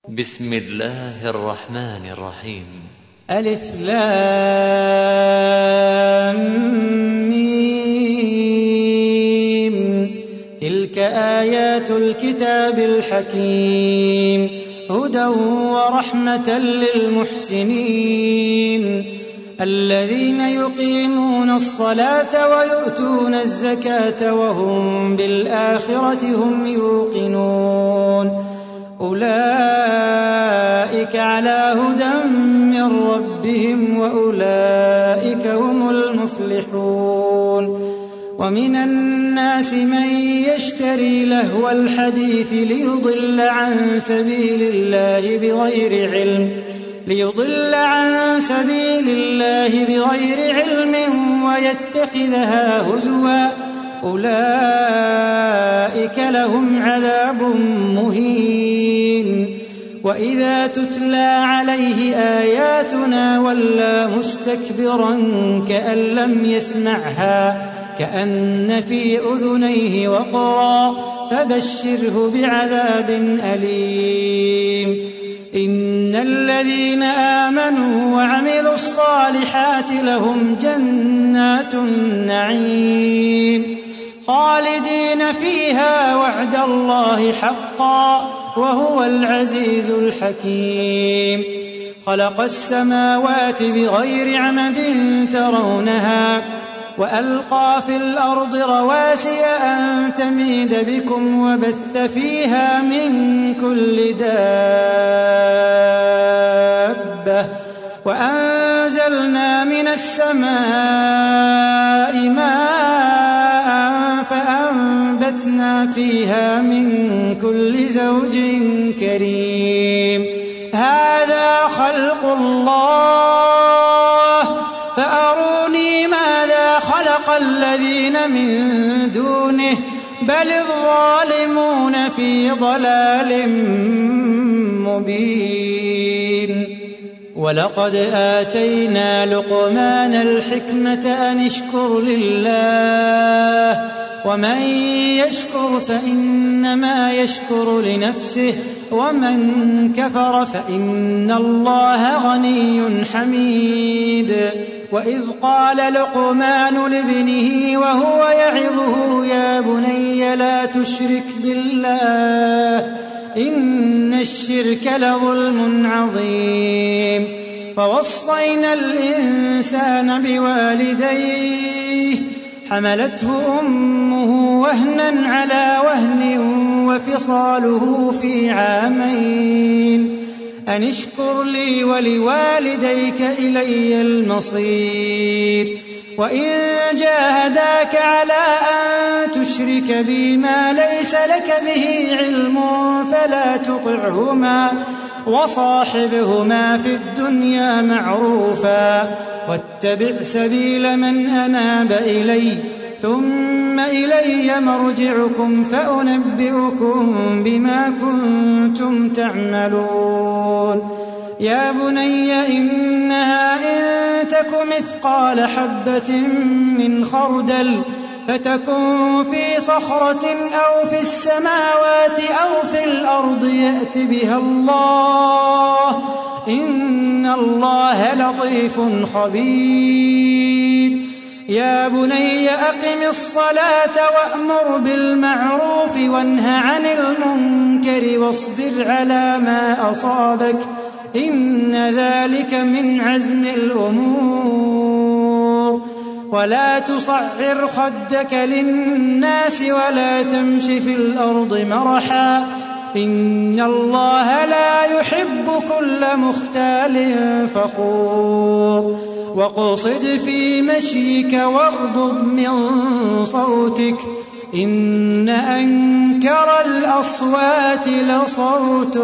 بسم الله الرحمن الرحيم. ألف لام ميم. تلك آيات الكتاب الحكيم، هدى ورحمة للمحسنين الذين يقيمون الصلاة ويؤتون الزكاة وهم بالآخرة هم يوقنون. أولئك على هدى من ربهم وأولئك هم المفلحون. ومن الناس من يشتري لهو الحديث ليضل عن سبيل الله بغير علم ويتخذها هزوا. أولئك لهم عذاب مهين. وإذا تتلى عليه آياتنا ولى مستكبرا كأن لم يسمعها كأن في أذنيه وقرا فبشره بعذاب أليم. إن الذين آمنوا وعملوا الصالحات لهم جنات النعيم خالدين فيها وعد الله حقا وهو العزيز الحكيم. خلق السماوات بغير عمد ترونها وألقى في الأرض رواسي أن تميد بكم وبث فيها من كل دابة وأنزلنا من السماء ماء فأنبتنا فيها من كل زوج كريم. هذا خلق الله فأروني ماذا خلق الذين من دونه بل الظالمون في ضلال مبين. ولقد آتينا لقمان الحكمة أن اشكر لله ومن يشكر فإنما يشكر لنفسه ومن كفر فإن الله غني حميد. وإذ قال لقمان لابنه وهو يعظه يا بني لا تشرك بالله إن الشرك لظلم عظيم. فوصينا الإنسان بوالديه حملته أمه وهنا على وهن وفصاله في عامين أن اشكر لي ولوالديك إلي المصير. وإن جاهداك على أن تشرك بي ما ليس لك به علم فلا تطعهما وصاحبهما في الدنيا معروفا واتبع سبيل من أناب إلي ثم إلي مرجعكم فأنبئكم بما كنتم تعملون. يا بني إنها إن تك مثقال حبة من خردل فتكن في صخرة أو في السماوات أو في الأرض يأت بها الله إن الله لطيف خبير. يا بني أقم الصلاة وأمر بالمعروف وانه عن المنكر واصبر على ما أصابك إن ذلك من عزم الأمور. ولا تصعر خدك للناس ولا تمش في الأرض مرحا إن الله لا يحب كل مختال فخور. وقصد في مشيك واغضض من صوتك إن أنكر الأصوات لصوت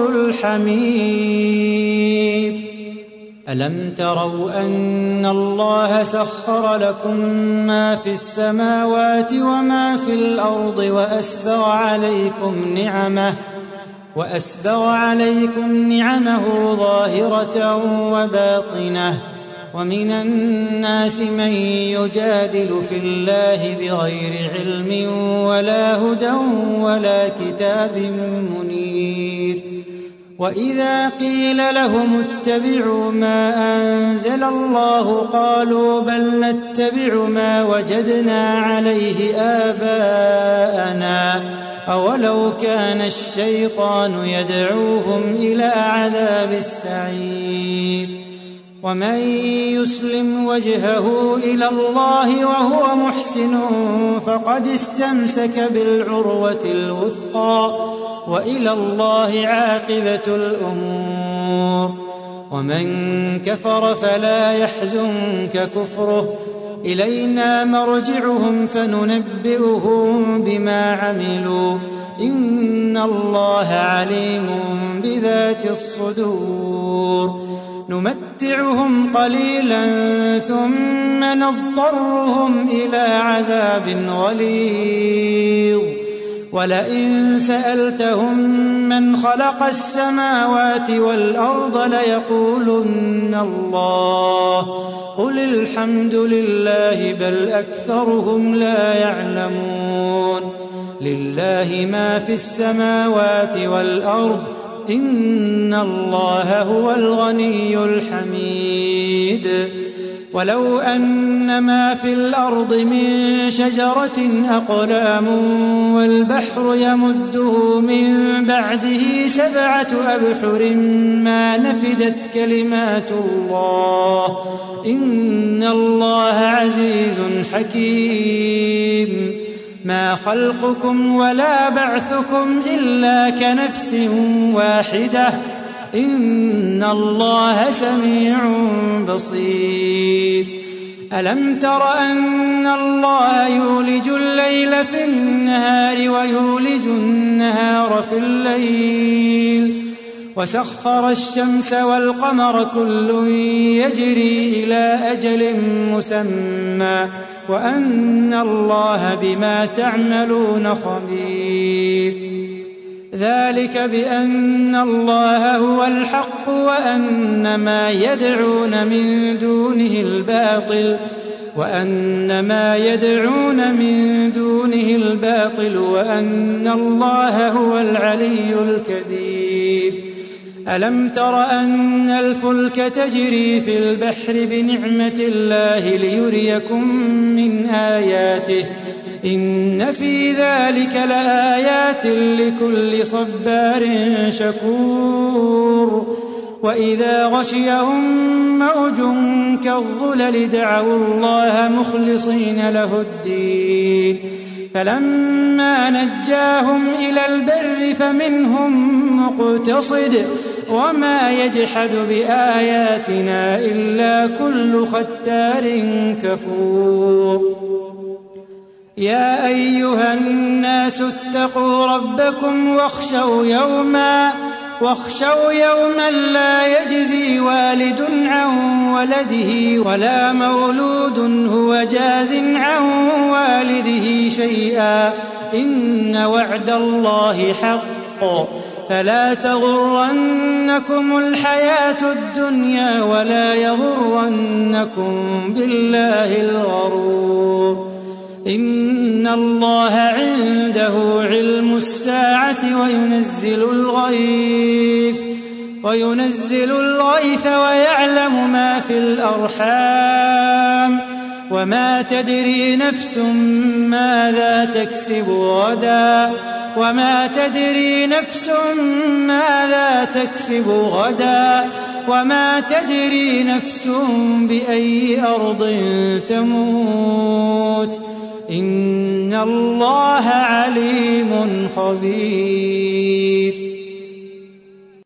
الحمير. ألم تروا أن الله سخر لكم ما في السماوات وما في الأرض وأسبغ عليكم نعمه ظاهرة وباطنة. ومن الناس من يجادل في الله بغير علم ولا هدى ولا كتاب منير وإذا قيل لهم اتبعوا ما أنزل الله قالوا بل نتبع ما وجدنا عليه آباءنا أولو كان الشيطان يدعوهم إلى عذاب السعير ومن يسلم وجهه إلى الله وهو محسن فقد استمسك بالعروة الوثقى وإلى الله عاقبة الأمور ومن كفر فلا يحزنك كفره إلينا مرجعهم فننبئهم بما عملوا إن الله عليم بذات الصدور نمتعهم قليلا ثم نضطرهم إلى عذاب غليظ ولئن سألتهم من خلق السماوات والأرض ليقولن الله قل الحمد لله بل أكثرهم لا يعلمون لله ما في السماوات والأرض إن الله هو الغني الحميد ولو أن ما في الأرض من شجرة أقلام والبحر يمده من بعده 7 أبحر ما نفدت كلمات الله إن الله عزيز حكيم ما خلقكم ولا بعثكم إلا كنفس واحدة إن الله سميع بصير ألم تر أن الله يولج الليل في النهار ويولج النهار في الليل وسخر الشمس والقمر كل يجري إلى أجل مسمى وأن الله بما تعملون خبير ذلك بأن الله هو الحق وأن ما يدعون من دونه الباطل وأن الله هو العلي الكبير ألم تر أن الفلك تجري في البحر بنعمة الله ليريكم من آياته إن في ذلك لآيات لكل صبار شكور وإذا غشيهم موج كالظلل دعوا الله مخلصين له الدين فلما نجاهم إلى البر فمنهم مقتصد وما يجحد بآياتنا إلا كل ختار كفور يا أيها الناس اتقوا ربكم واخشوا يوما لا يجزي والد عن ولده ولا مولود هو جاز عن والده شيئا إن وعد الله حق فلا تغرنكم الحياة الدنيا ولا يغرنكم بالله الغرور إن الله عنده علم الساعة وينزل الغيث ويعلم ما في الأرحام وما تدري نفس ماذا تكسب غدا وما تدري نفس بأي أرض تموت إن الله عليم خبير